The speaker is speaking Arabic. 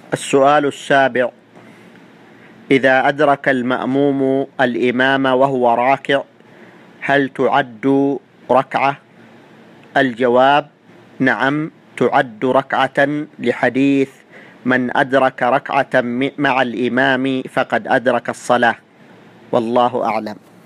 السؤال السابع: إذا أدرك المأموم الإمام وهو راكع هل تعد ركعة؟ الجواب: نعم، تعد ركعة، لحديث: من أدرك ركعة مع الإمام فقد أدرك الصلاة. والله أعلم.